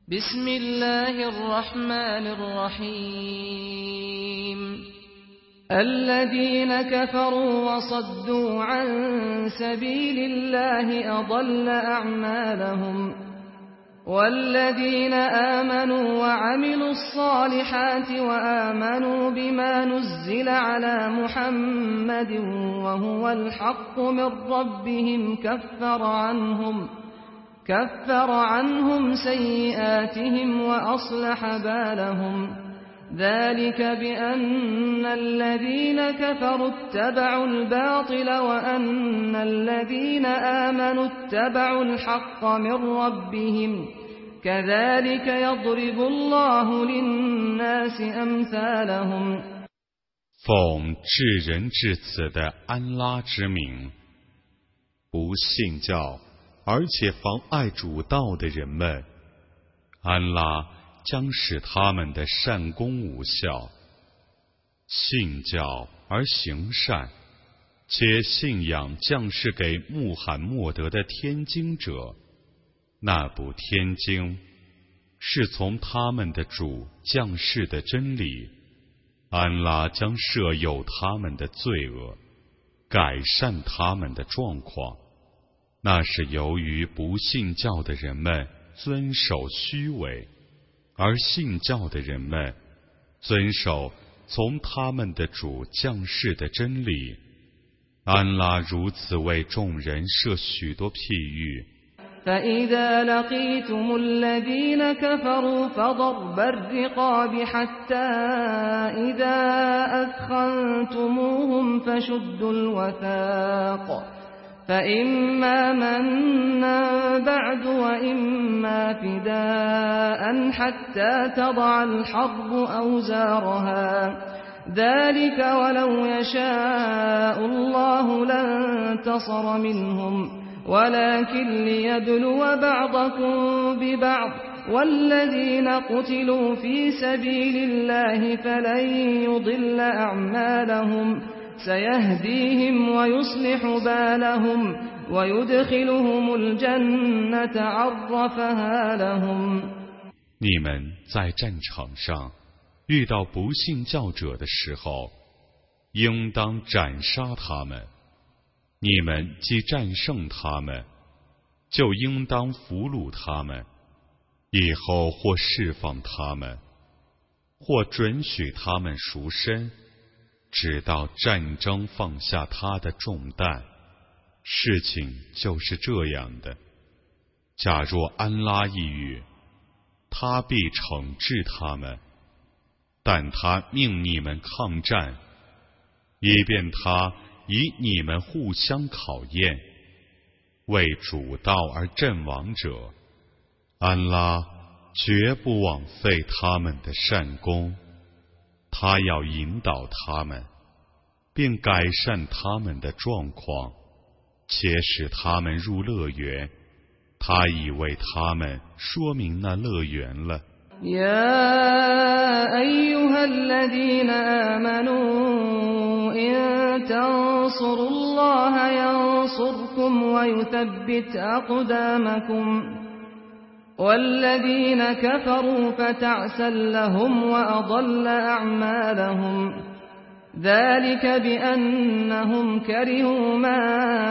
بسم الله الرحمن الرحيم الذين كفروا وصدوا عن سبيل الله أضل أعمالهم والذين آمنوا وعملوا الصالحات وآمنوا بما نزل على محمد وهو الحق من ربهم كفر عنهم سيئاتهم وأصلح بالهم ذلك بأن الذين كفروا اتبعوا الباطل وأن الذين آمنوا اتبعوا الحق من ربهم كذلك يضرب الله للناس أمثالهم 奉至仁至慈的安拉之名，不信教而且妨碍主道的人们，安拉将使他们的善功无效。信教而行善，且信仰降世给穆罕默德的天经者，那部天经是从他们的主降世的真理，安拉将赦宥他们的罪恶，改善他们的状况。那是由于不信教的人们遵守虚伪，而信教的人们遵守从他们的主降世的真理。安拉如此为众人设许多譬喻。 فإذا لقيتم الذين كفروا فضرب الرقاب حتى إذا أثخنتموهم فشدوا الوثاق فإما منا بعد وإما فداء حتى تضع الحرب أوزارها ذلك ولو يشاء الله لانتصر منهم ولكن ليبلو بعضكم ببعض والذين قتلوا في سبيل الله فلن يضل أعمالهم سيهديهم ويصلح بالهم ويدخلهم الجنة عرفها لهم 你们在战场上遇到不信教者的时候，应当斩杀他们。你们既战胜他们，就应当俘虏他们，以后或释放他们，或准许他们赎身，直到战争放下他的重担。事情就是这样的。假若安拉抑郁，他必惩治他们，但他命你们抗战，以便他以你们互相考验。为主道而阵亡者，安拉绝不枉费他们的善功，他要引导他们，并改善他们的状况，且使他们入乐园。他已为他们说明那乐园了。 يا أيها الذين آمنوا إن تنصروا الله ينصركم ويثبت أقدامكم والذين كفروا فتعسا لهم وأضل أعمالهم ذلك بأنهم كرهوا ما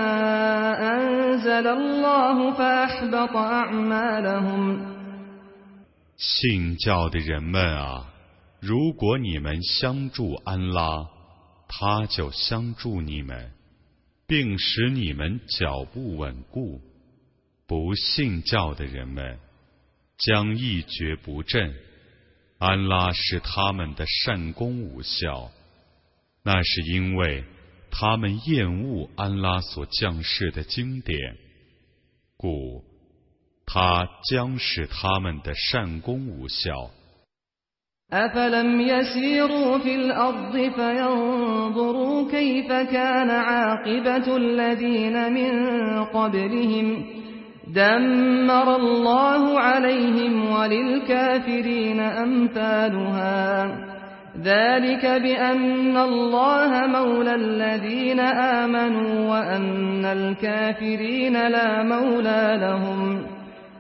أنزل الله فأحبط أعمالهم 信教的人们啊，如果你们相助安拉，他就相助你们，并使你们脚步稳固。不信教的人们将一蹶不振，安拉使他们的善功无效，那是因为他们厌恶安拉所降世的经典，故他将使他们的善功无效。 أفلم يسيروا في الأرض فينظروا كيف كان عاقبة الذين من قبلهم دمر الله عليهم وللكافرين أمثالها ذلك بأن الله مولى الذين آمنوا وأن الكافرين لا مولى لهم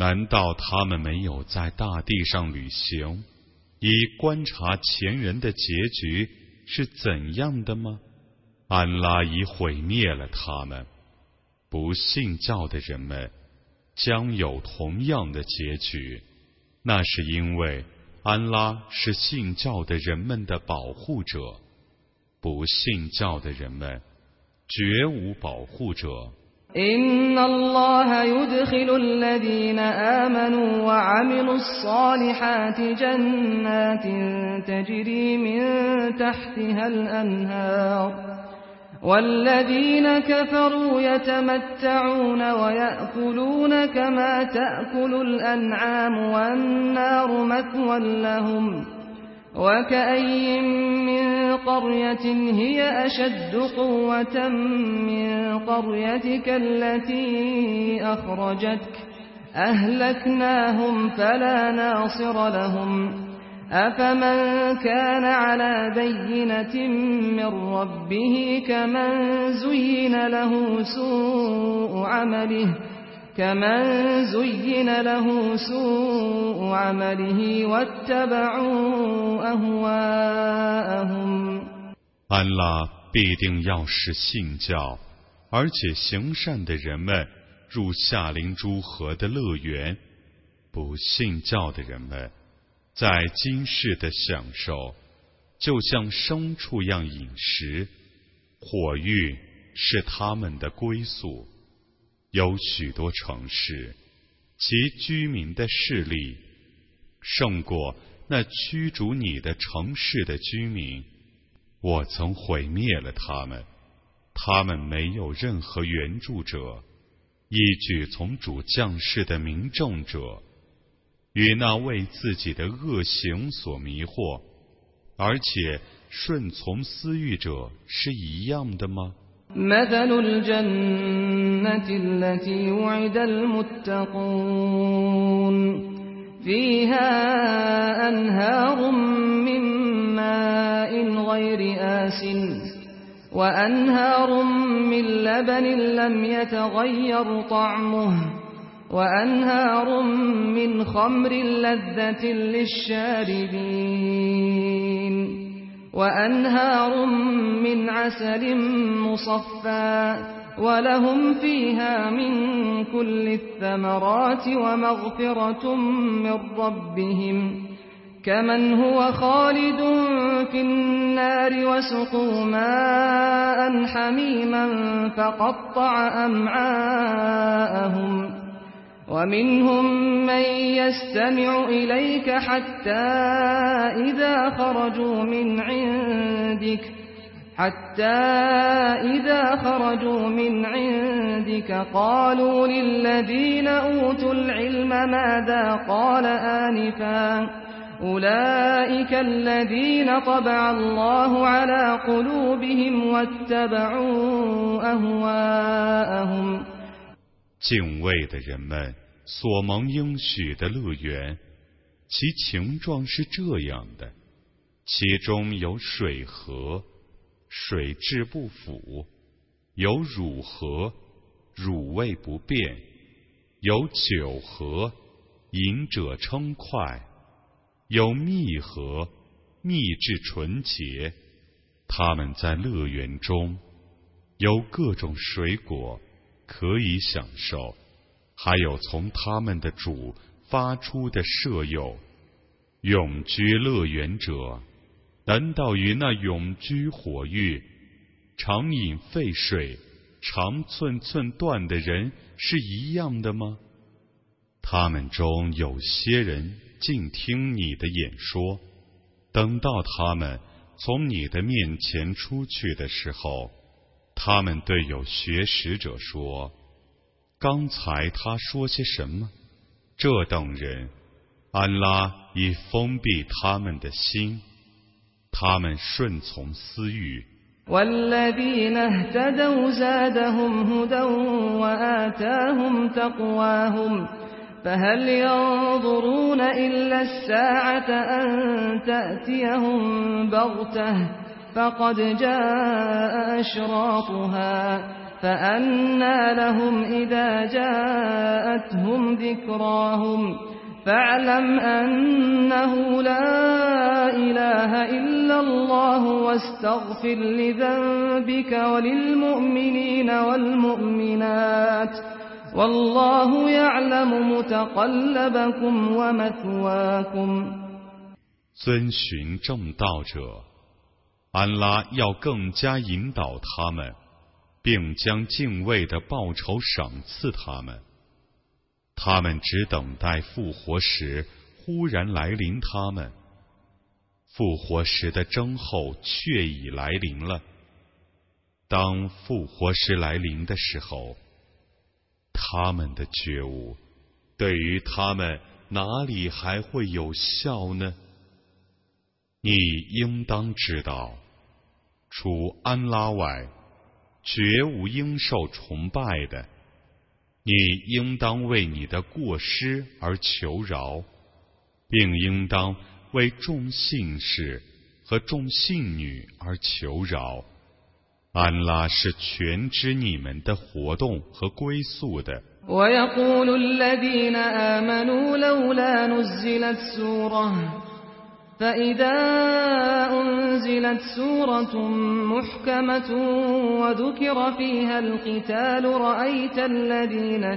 难道他们没有在大地上旅行，以观察前人的结局是怎样的吗？安拉已毁灭了他们，不信教的人们将有同样的结局，那是因为安拉是信教的人们的保护者，不信教的人们绝无保护者。 إن الله يدخل الذين آمنوا وعملوا الصالحات جنات تجري من تحتها الأنهار والذين كفروا يتمتعون ويأكلون كما تأكل الأنعام والنار مثوى لهم وكأي من قرية هي أشد قوة من قريتك التي أخرجتك أهلكناهم فلا ناصر لهم أفمن كان على بينة من ربه كمن زين له سوء عمله واتبعوا أهواءهم。 安拉必定要使信教而且行善的人们入夏灵诸河的乐园，不信教的人们在今世的享受就像牲畜样饮食，火狱是他们的归宿。有许多城市，其居民的势力胜过那驱逐你的城市的居民。我曾毁灭了他们，他们没有任何援助者，依据从主降世的明证者，与那为自己的恶行所迷惑，而且顺从私欲者是一样的吗 مثل الجنة التي وعد المتقون فيها أنهار من ماء غير آسن وأنهار من لبن لم يتغير طعمه وأنهار من خمر لذة للشاربين وأنهار من عسل مصفى ولهم فيها من كل الثمرات ومغفرة من ربهم كمن هو خالد في النار وسقوا ماء حميما فقطع أمعاءهم ومنهم من يستمع إليك حتى إذا خرجوا من عندك قالوا للذين أوتوا العلم ماذا قال آنفا أولئك الذين طبع الله على قلوبهم واتبعوا أهواءهم。 敬畏的人们所蒙应许的乐园，其情状是这样的：其中有水河，水质不腐；有乳河，乳味不变；有酒河，饮者称快；有蜜河，蜜质纯洁。他们在乐园中有各种水果可以享受，还有从他们的主发出的舍友。永居乐园者，难道与那永居火狱、常饮沸水、肠寸寸断的人是一样的吗？他们中有些人静听你的演说，等到他们从你的面前出去的时候，他们对有学识者说：刚才他说些什么？这等人，安拉已封闭他们的心，他们顺从私欲。 والذين اهتدوا زادهم هدى وآتاهم تقواهم فهل ينظرون إلا الساعة أن تأتيهم بغتة فقد جاء أشراطها فأنى لهم إذا جاءتهم ذكراهم فاعلم أنه لا إله إلا الله واستغفر لذنبك وللمؤمنين والمؤمنات والله يعلم متقلبكم ومثواكم。 遵循正道者，安拉要更加引导他们，并将敬畏的报酬赏赐他们。他们只等待复活时忽然来临他们，复活时的征候却已来临了。当复活时来临的时候，他们的觉悟对于他们哪里还会有效呢？你应当知道，除安拉外，绝无应受崇拜的。你应当为你的过失而求饶，并应当为众信士和众信女而求饶。安拉是全知你们的活动和归宿的。 ويقول الذين آمنوا لولا نزلت سورة فإذا أنزلت سورة محكمة وذكر فيها القتال رأيت الذين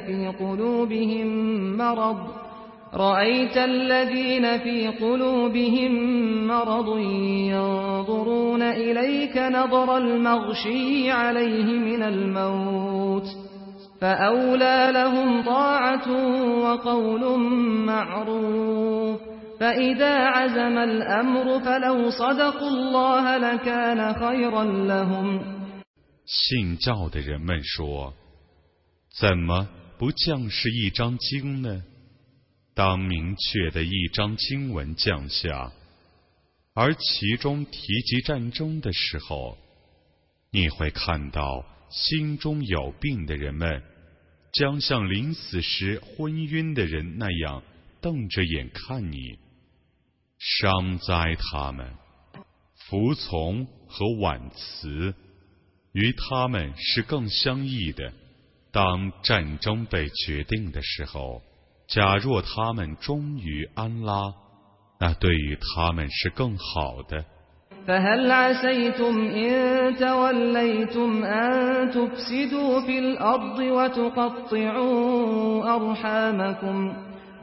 في قلوبهم مرض ينظرون إليك نظر المغشي عليه من الموت فأولى لهم طاعة وقول معروف فإذا عزم الأمر فلو صدقوا الله لكان خيرا لهم。 信教的人们说，怎么不降世一章经呢？当明确的一章经文降下，而其中提及战争的时候，你会看到心中有病的人们将像临死时昏晕的人那样瞪着眼看你。伤哉他们！服从和婉辞与他们是更相异的。当战争被决定的时候，假若他们忠于安拉，那对于他们是更好的。 فهل عسيتم إن توليتم أن تفسدوا في الأرض وتقطعوا أرحامكم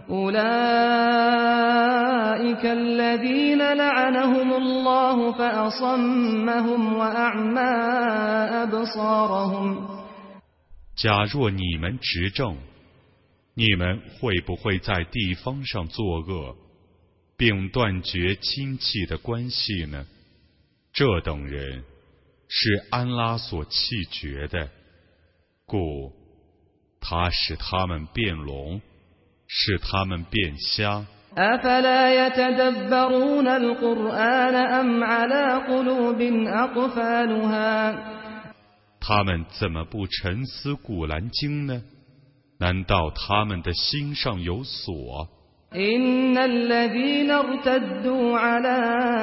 أولئك الذين لعنهم الله فأصمهم وأعمى أبصارهم。 假若你们执政，你们会不会在地方上作恶，并断绝亲戚的关系呢？这等人是安拉所弃绝的，故他使他们变聋，使他们变瞎。 أفلا يتدبرون القرآن أم على قلوب أقفالها。 他们怎么不沉思古兰经呢？难道他们的心上有锁 إن الذين ارتدوا على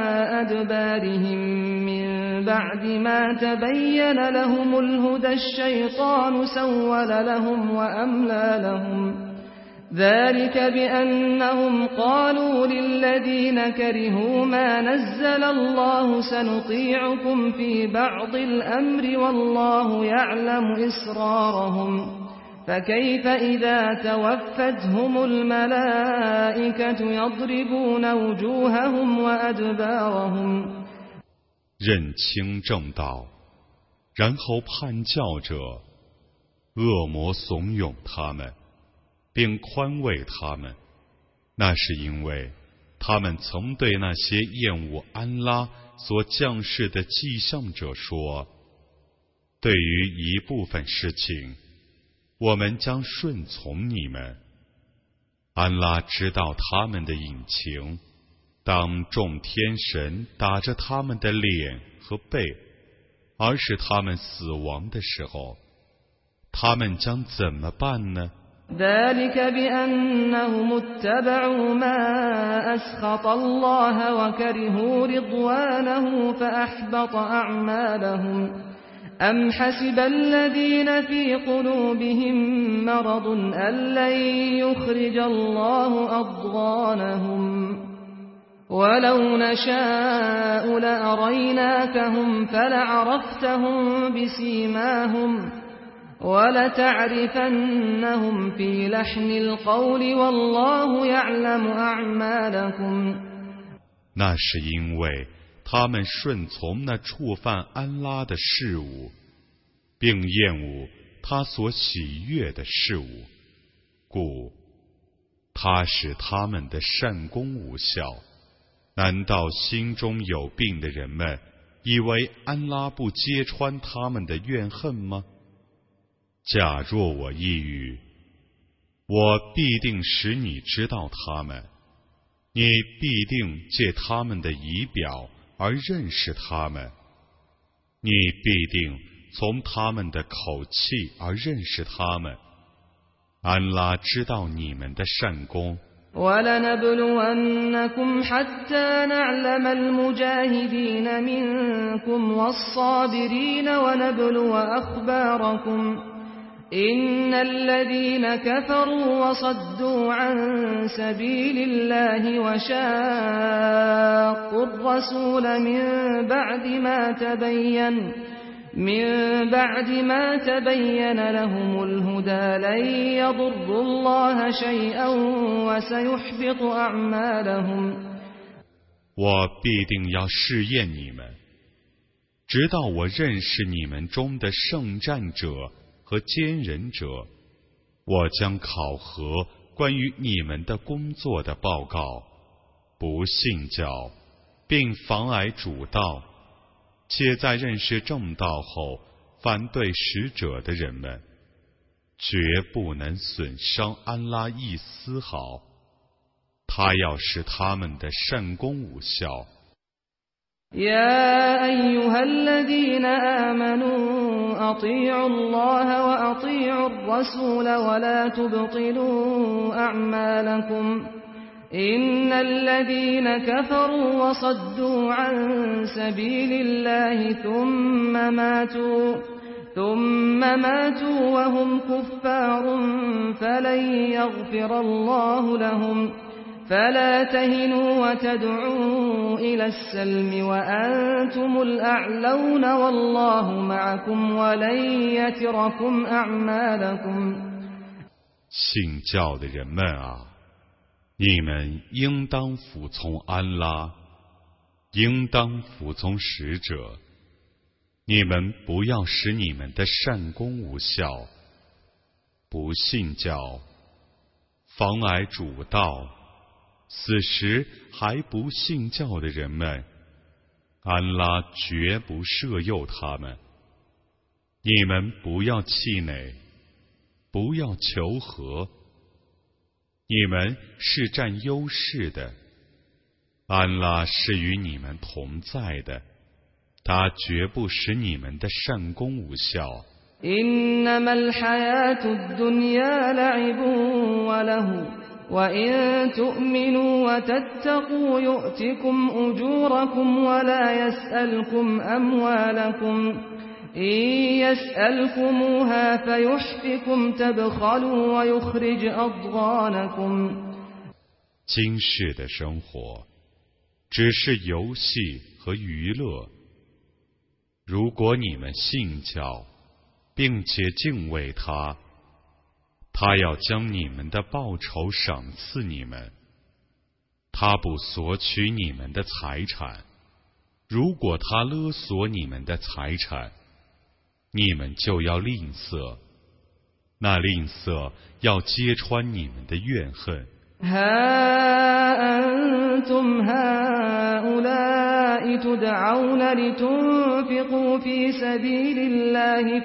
أدبارهم من بعد ما تبين لهم الهدى الشيطان سول لهم وأملى لهم ذلك بأنهم قالوا للذين كرهوا ما نزل الله سنطيعكم في بعض الأمر والله يعلم إسرارهم فكيف إذا توفتهم الملائكة يضربون وجوههم وأدبارهم。 认清正道，然后叛教者，恶魔怂恿他们，并宽慰他们，那是因为他们曾对那些厌恶安拉所降世的迹象者说，对于一部分事情我们将顺从你们。安拉知道他们的隐情，当众天神打着他们的脸和背，而使他们死亡的时候，他们将怎么办呢 ذلك بأنهم اتبعوا ما أسخط الله وكرهوا رضوانه فأحبط أعمالهم أم حسب الذين في قلوبهم مرض أن لن يخرج الله أضغانهم ولو نشاء لأريناكهم فلعرفتهم بسيماهم ولتعرفنهم في لحن القول والله يعلم أعمالكم 那是因为他们顺从那触犯安拉的事物，并厌恶他所喜悦的事物，故他使他们的善功无效。难道心中有病的人们以为安拉不揭穿他们的怨恨吗？假若我抑郁，我必定使你知道他们，你必定借他们的仪表而认识他们，你必定从他们的口气而认识他们。安拉知道你们的善功。 وَلَنَبْلُوَنَّكُمْ حَتَّى نَعْلَمَ الْمُجَاهِدِينَ مِنكُمْ وَالصَّابِرِينَ وَنَبْلُوَ أَخْبَارَكُمْ إِنَّ الَّذِينَ كَفَرُوا وَصَدُّوا عَن سَبِيلِ اللَّهِ وَشَاقُّوا الرَّسُولَ من بعد ما تبين لهم الهدى لن يضروا الله شيئا وسيحبط أعمالهم 我必定要试验你们，直到我认识你们中的圣战者和坚忍者，我将考核关于你们的工作的报告。不信教并妨碍主道，且在认识正道后反对使者的人们，绝不能损伤安拉一丝毫，他要使他们的善功无效。 يا أيها الذين آمنوا أطيعوا الله وأطيعوا الرسول ولا تبطلوا أعمالكم إن الذين كفروا وصدوا عن سبيل الله ثم ماتوا وهم كفار فلن يغفر الله لهم فلا تهنوا وتدعوا إلى السلم وأنتم الأعلون والله معكم ولن يتركم أعمالكم 信教的人们啊，你们应当服从安拉，应当服从使者，你们不要使你们的善功无效。不信教，妨碍主道，此时还不信教的人们，安拉绝不赦宥他们。你们不要气馁，不要求和，你们是占优势的，安拉是与你们同在的，他绝不使你们的善功无效。 إنما الحياة الدنيا لعب وله وإن تؤمنوا وتتقوا يؤتكم أجوركم ولا يسألكم أموالكم إن يسألكموها فيحفكم تبخلوا ويخرج أضغانكم 今世的生活只是游戏和娱乐，如果你们信教并且敬畏他，他要将你们的报酬赏赐你们，他不索取你们的财产，如果他勒索你们的财产，你们就要吝啬，那吝啬要揭穿你们的怨恨。 ها أنتم هؤلاء تدعون لتنفقوا في سبيل الله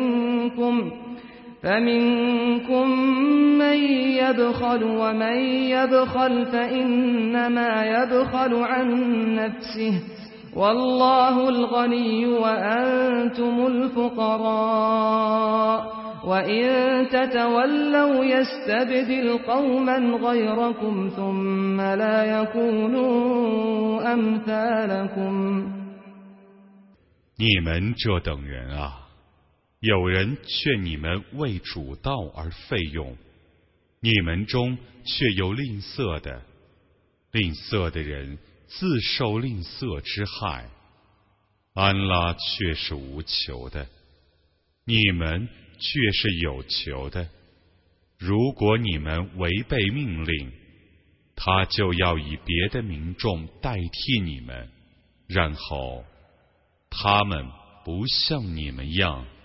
فمنكم من يبخل ومن يبخل فإنما يبخل عن نفسه والله الغني وأنتم الفقراء وإن تتولوا يستبدل قوما غيركم ثم لا يكونوا أمثالكم 你们这等人啊， 有人劝你们为主道而费用，你们中却有吝啬的，吝啬的人自受吝啬之害。安拉却是无求的，你们却是有求的。如果你们违背命令，他就要以别的民众代替你们，然后他们不像你们样